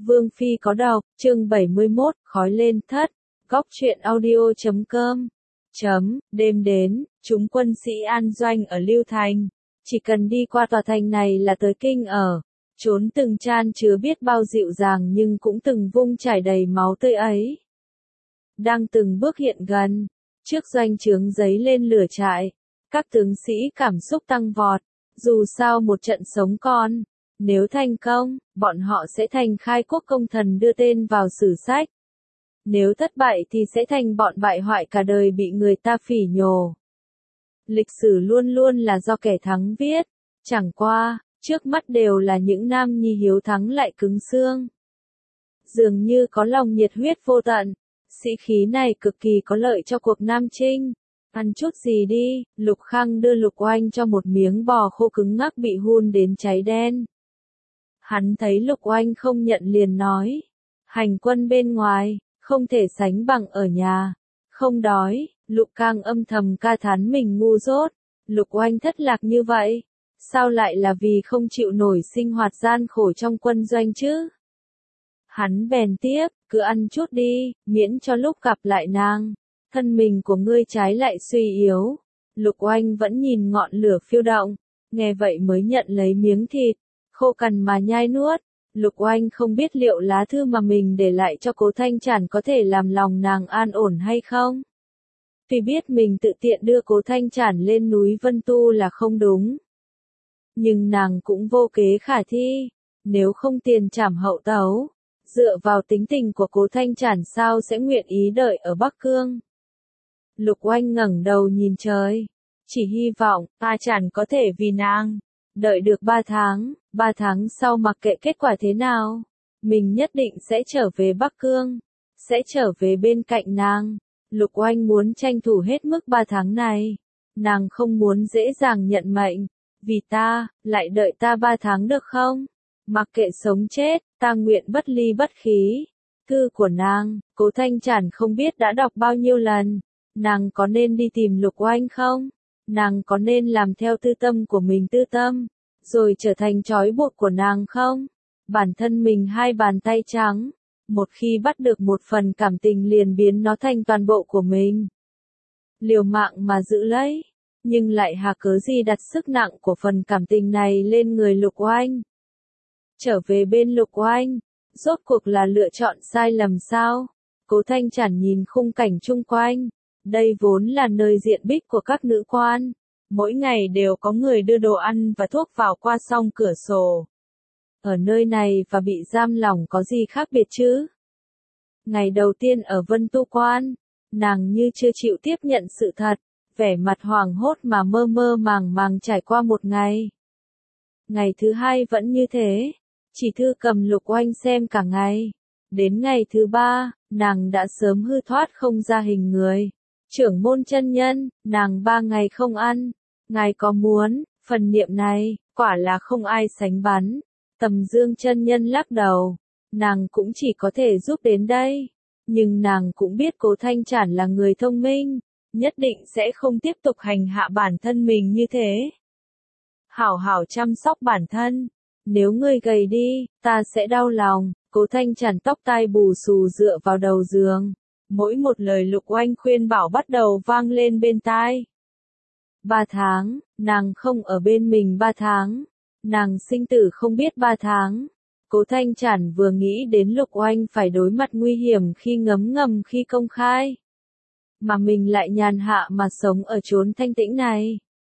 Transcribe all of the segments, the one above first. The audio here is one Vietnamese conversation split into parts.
Vương Phi có đọc, chương 71, khói lên thất, góc truyện audio.com. Đêm đến, chúng quân sĩ an doanh ở Lưu Thành. Chỉ cần đi qua tòa thành này là tới kinh ở. Trốn từng chan chứa biết bao dịu dàng nhưng cũng từng vung trải đầy máu tươi ấy. Đang từng bước hiện gần, trước doanh trướng giấy lên lửa trại. Các tướng sĩ cảm xúc tăng vọt, dù sao một trận sống còn. Nếu thành công, bọn họ sẽ thành khai quốc công thần đưa tên vào sử sách. Nếu thất bại thì sẽ thành bọn bại hoại cả đời bị người ta phỉ nhổ. Lịch sử luôn luôn là do kẻ thắng viết, chẳng qua, trước mắt đều là những nam nhi hiếu thắng lại cứng xương. Dường như có lòng nhiệt huyết vô tận, sĩ khí này cực kỳ có lợi cho cuộc Nam Chinh. Ăn chút gì đi, Lục Khang đưa Lục Oanh cho một miếng bò khô cứng ngắc bị hun đến cháy đen. Hắn thấy Lục Oanh không nhận liền nói, hành quân bên ngoài, không thể sánh bằng ở nhà. Không đói, Lục Khang âm thầm ca thán mình ngu dốt. Lục Oanh thất lạc như vậy, sao lại là vì không chịu nổi sinh hoạt gian khổ trong quân doanh chứ? Hắn bèn tiếp, cứ ăn chút đi, miễn cho lúc gặp lại nàng, thân mình của ngươi trái lại suy yếu. Lục Oanh vẫn nhìn ngọn lửa phiêu động, nghe vậy mới nhận lấy miếng thịt, khô cằn mà nhai nuốt. Lục Oanh không biết liệu lá thư mà mình để lại cho Cố Thanh Trản có thể làm lòng nàng an ổn hay không. Tuy biết mình tự tiện đưa Cố Thanh Trản lên núi Vân Tu là không đúng, nhưng nàng cũng vô kế khả thi, nếu không tiền trảm hậu tấu, dựa vào tính tình của Cố Thanh Trản sao sẽ nguyện ý đợi ở Bắc Cương. Lục Oanh ngẩng đầu nhìn trời, chỉ hy vọng A Trản có thể vì nàng đợi được 3 tháng sau mặc kệ kết quả thế nào, mình nhất định sẽ trở về Bắc Cương, sẽ trở về bên cạnh nàng. Lục Oanh muốn tranh thủ hết mức 3 tháng này, nàng không muốn dễ dàng nhận mệnh, vì ta, lại đợi ta 3 tháng được không? Mặc kệ sống chết, ta nguyện bất ly bất khí. Thư của nàng, Cố Thanh Trản không biết đã đọc bao nhiêu lần, nàng có nên đi tìm Lục Oanh không? Nàng có nên làm theo tư tâm của mình tư tâm, rồi trở thành trói buộc của nàng không? Bản thân mình hai bàn tay trắng, một khi bắt được một phần cảm tình liền biến nó thành toàn bộ của mình. Liều mạng mà giữ lấy, nhưng lại hà cớ gì đặt sức nặng của phần cảm tình này lên người Lục Oanh. Trở về bên Lục Oanh, rốt cuộc là lựa chọn sai lầm sao? Cố Thanh Trản nhìn khung cảnh chung quanh, đây vốn là nơi diện bích của các nữ quan. Mỗi ngày đều có người đưa đồ ăn và thuốc vào qua song cửa sổ. Ở nơi này và bị giam lỏng có gì khác biệt chứ? Ngày đầu tiên ở Vân Tu Quan, nàng như chưa chịu tiếp nhận sự thật, vẻ mặt hoảng hốt mà mơ mơ màng màng trải qua một ngày. Ngày thứ hai vẫn như thế, chỉ thư cầm Lục Oanh xem cả ngày. Đến ngày thứ 3, nàng đã sớm hư thoát không ra hình người. Trưởng môn chân nhân, nàng 3 ngày không ăn. Ngài có muốn, phần niệm này, quả là không ai sánh bắn. Tầm Dương chân nhân lắc đầu, nàng cũng chỉ có thể giúp đến đây. Nhưng nàng cũng biết Cố Thanh Trản là người thông minh, nhất định sẽ không tiếp tục hành hạ bản thân mình như thế. Hảo hảo chăm sóc bản thân, nếu ngươi gầy đi, ta sẽ đau lòng. Cố Thanh Trản tóc tai bù xù dựa vào đầu giường, mỗi một lời Lục Oanh khuyên bảo bắt đầu vang lên bên tai. 3 tháng, nàng không ở bên mình 3 tháng, nàng sinh tử không biết 3 tháng. Cố Thanh Trản vừa nghĩ đến Lục Oanh phải đối mặt nguy hiểm khi ngấm ngầm khi công khai, mà mình lại nhàn hạ mà sống ở chốn thanh tĩnh này.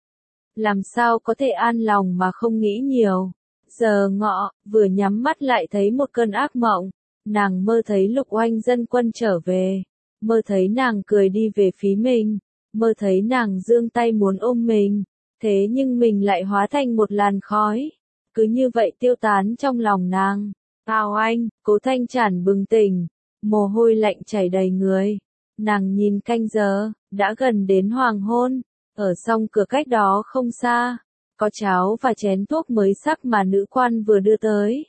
Làm sao có thể an lòng mà không nghĩ nhiều. Giờ ngọ, vừa nhắm mắt lại thấy một cơn ác mộng. Nàng mơ thấy Lục Oanh dân quân trở về, mơ thấy nàng cười đi về phía mình, mơ thấy nàng giương tay muốn ôm mình, thế nhưng mình lại hóa thành một làn khói, cứ như vậy tiêu tán trong lòng nàng. Ao anh, Cố Thanh Trản bừng tỉnh, mồ hôi lạnh chảy đầy người. Nàng nhìn canh giờ, đã gần đến hoàng hôn, ở song cửa cách đó không xa, có cháo và chén thuốc mới sắc mà nữ quan vừa đưa tới.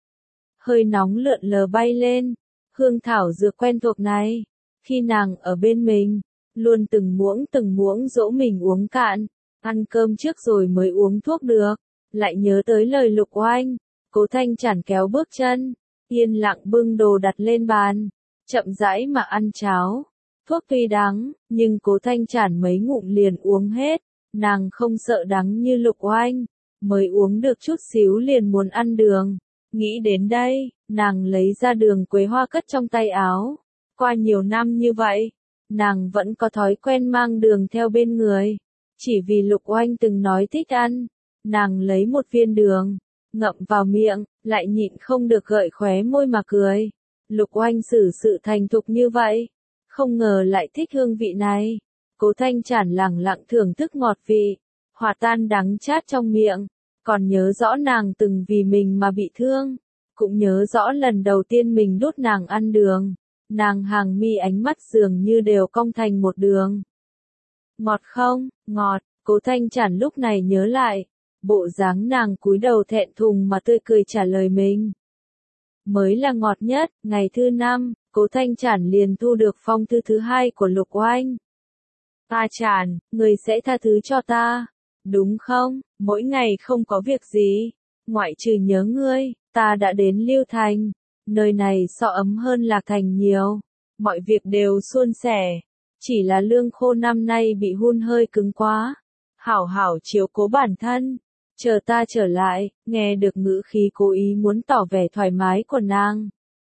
Hơi nóng lượn lờ bay lên, hương thảo dược quen thuộc này, khi nàng ở bên mình, luôn từng muỗng dỗ mình uống cạn, ăn cơm trước rồi mới uống thuốc được, lại nhớ tới lời Lục Oanh. Cố Thanh Trản kéo bước chân, yên lặng bưng đồ đặt lên bàn, chậm rãi mà ăn cháo. Thuốc tuy đắng, nhưng Cố Thanh Trản mấy ngụm liền uống hết, nàng không sợ đắng như Lục Oanh, mới uống được chút xíu liền muốn ăn đường. Nghĩ đến đây, nàng lấy ra đường quế hoa cất trong tay áo. Qua nhiều năm như vậy, nàng vẫn có thói quen mang đường theo bên người. Chỉ vì Lục Oanh từng nói thích ăn, nàng lấy một viên đường, ngậm vào miệng, lại nhịn không được gợi khóe môi mà cười. Lục Oanh xử sự thành thục như vậy, không ngờ lại thích hương vị này. Cố Thanh Trản lẳng lặng thưởng thức ngọt vị, hòa tan đắng chát trong miệng, còn nhớ rõ nàng từng vì mình mà bị thương, cũng nhớ rõ lần đầu tiên mình đút nàng ăn đường, nàng hàng mi ánh mắt dường như đều cong thành một đường. Ngọt không? Ngọt. Cố Thanh Trản lúc này nhớ lại, bộ dáng nàng cúi đầu thẹn thùng mà tươi cười trả lời mình. Mới là ngọt nhất. Ngày thứ 5, Cố Thanh Trản liền thu được phong thư thứ 2 của Lục Oanh. Ta Trản, người sẽ tha thứ cho ta, đúng không? Mỗi ngày không có việc gì, ngoại trừ nhớ ngươi, ta đã đến Lưu Thành. Nơi này so ấm hơn Lạc Thành nhiều, mọi việc đều suôn sẻ. Chỉ là lương khô năm nay bị hun hơi cứng quá. Hảo hảo chiếu cố bản thân, chờ ta trở lại. Nghe được ngữ khí cố ý muốn tỏ vẻ thoải mái của nàng,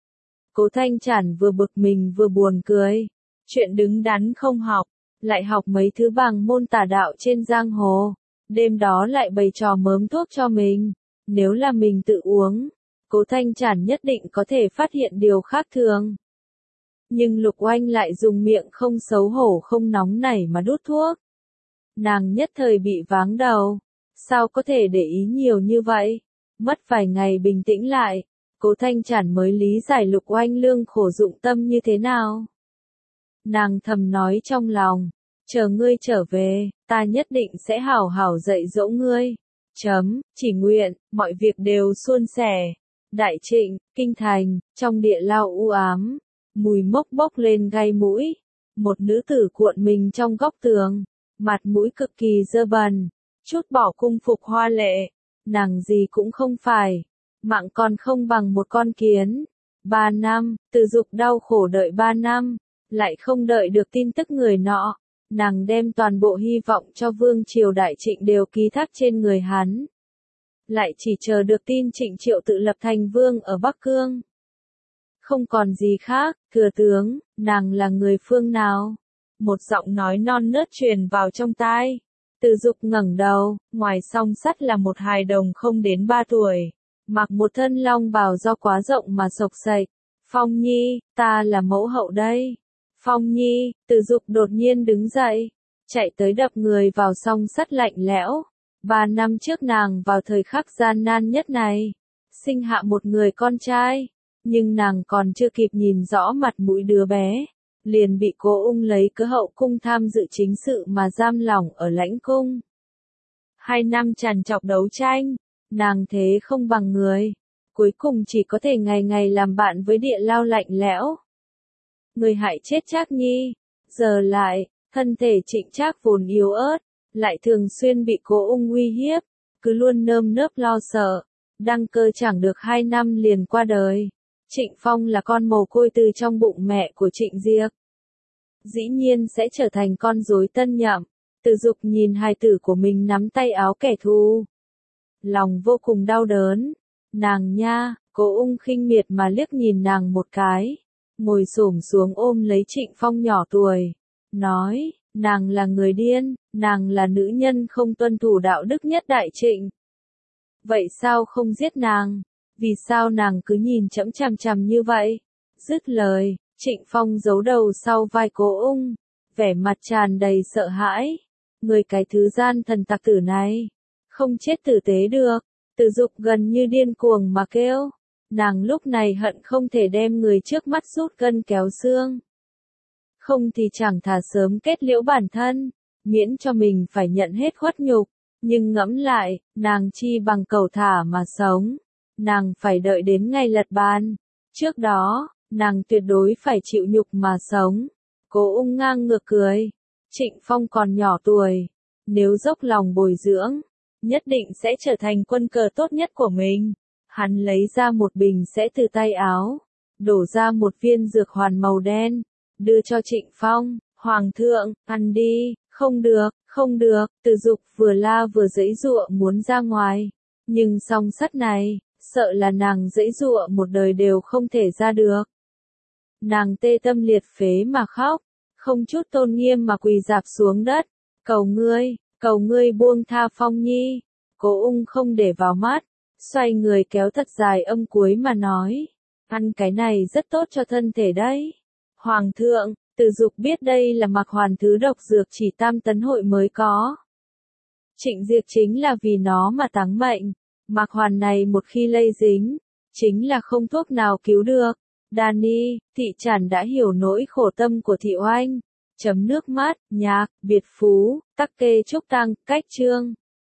Cố Thanh Trản vừa bực mình vừa buồn cười. Chuyện đứng đắn không học, lại học mấy thứ bằng môn tà đạo trên giang hồ. Đêm đó lại bày trò mớm thuốc cho mình. Nếu là mình tự uống, Cố Thanh Trản nhất định có thể phát hiện điều khác thường. Nhưng Lục Oanh lại dùng miệng không xấu hổ không nóng nảy mà đút thuốc. Nàng nhất thời bị váng đầu. Sao có thể để ý nhiều như vậy? Mất vài ngày bình tĩnh lại, Cố Thanh Trản mới lý giải Lục Oanh lương khổ dụng tâm như thế nào. Nàng thầm nói trong lòng, chờ ngươi trở về, ta nhất định sẽ hảo hảo dạy dỗ ngươi. Chỉ nguyện, mọi việc đều suôn sẻ. Đại Trịnh, Kinh Thành, trong địa lao u ám, mùi mốc bốc lên gai mũi. Một nữ tử cuộn mình trong góc tường, mặt mũi cực kỳ dơ bẩn, chút bỏ cung phục hoa lệ, nàng gì cũng không phải, mạng còn không bằng một con kiến. 3 năm, Từ Dục đau khổ đợi 3 năm, lại không đợi được tin tức người nọ, nàng đem toàn bộ hy vọng cho vương triều Đại Trịnh đều ký thác trên người hắn. Lại chỉ chờ được tin Trịnh Triệu tự lập thành vương ở Bắc Cương. Không còn gì khác, thừa tướng, nàng là người phương nào? Một giọng nói non nớt truyền vào trong tai. Từ Dục ngẩng đầu, ngoài song sắt là một hài đồng không đến 3 tuổi, mặc một thân long bào do quá rộng mà xộc xệch. Phong Nhi, ta là mẫu hậu đây. Phong Nhi, Từ Dục đột nhiên đứng dậy, chạy tới đập người vào song sắt lạnh lẽo. 3 năm trước nàng vào thời khắc gian nan nhất này, sinh hạ một người con trai, nhưng nàng còn chưa kịp nhìn rõ mặt mũi đứa bé, liền bị Cố Ung lấy cớ hậu cung tham dự chính sự mà giam lỏng ở lãnh cung. 2 năm trằn trọc đấu tranh, nàng thế không bằng người, cuối cùng chỉ có thể ngày ngày làm bạn với địa lao lạnh lẽo. Người hại chết Trác Nhi, giờ lại, thân thể Trịnh Trác vốn yếu ớt, lại thường xuyên bị Cố Ung uy hiếp, cứ luôn nơm nớp lo sợ, đăng cơ chẳng được 2 năm liền qua đời. Trịnh Phong là con mồ côi từ trong bụng mẹ của Trịnh Diệp, dĩ nhiên sẽ trở thành con rối tân nhậm. Từ Dục nhìn hài tử của mình nắm tay áo kẻ thù, lòng vô cùng đau đớn. Nàng nha, Cố Ung khinh miệt mà liếc nhìn nàng một cái, ngồi xổm xuống ôm lấy Trịnh Phong nhỏ tuổi, nói, nàng là người điên, nàng là nữ nhân không tuân thủ đạo đức nhất Đại Trịnh. Vậy sao không giết nàng? Vì sao nàng cứ nhìn chằm chằm như vậy? Dứt lời, Trịnh Phong giấu đầu sau vai Cố Ung, vẻ mặt tràn đầy sợ hãi. Người cái thứ gian thần tặc tử này, không chết tử tế được. Từ Dục gần như điên cuồng mà kêu. Nàng lúc này hận không thể đem người trước mắt rút gân kéo xương. Không thì chẳng thà sớm kết liễu bản thân, miễn cho mình phải nhận hết khuất nhục. Nhưng ngẫm lại, nàng chi bằng cầu thả mà sống. Nàng phải đợi đến ngày lật bàn. Trước đó, nàng tuyệt đối phải chịu nhục mà sống. Cố Ung ngang ngược cười. Trịnh Phong còn nhỏ tuổi, nếu dốc lòng bồi dưỡng, nhất định sẽ trở thành quân cờ tốt nhất của mình. Hắn lấy ra một bình sẽ từ tay áo, đổ ra một viên dược hoàn màu đen, đưa cho Trịnh Phong, Hoàng thượng, ăn đi, không được, Từ Dục vừa la vừa giãy giụa muốn ra ngoài, nhưng song sắt này, sợ là nàng giãy giụa một đời đều không thể ra được. Nàng tê tâm liệt phế mà khóc, không chút tôn nghiêm mà quỳ rạp xuống đất, cầu ngươi buông tha Phong Nhi. Cố Ung không để vào mắt, xoay người kéo thật dài âm cuối mà nói, ăn cái này rất tốt cho thân thể đấy. Hoàng thượng, Từ Dục biết đây là mặc hoàn thứ độc dược chỉ Tam Tấn Hội mới có. Trịnh Diệp chính là vì nó mà táng mệnh, mặc hoàn này một khi lây dính, chính là không thuốc nào cứu được. Đani, Thị Trản đã hiểu nỗi khổ tâm của Thị Oanh. Chấm nước mắt, nhạc, biệt phú, tắc kê trúc tăng, cách chương.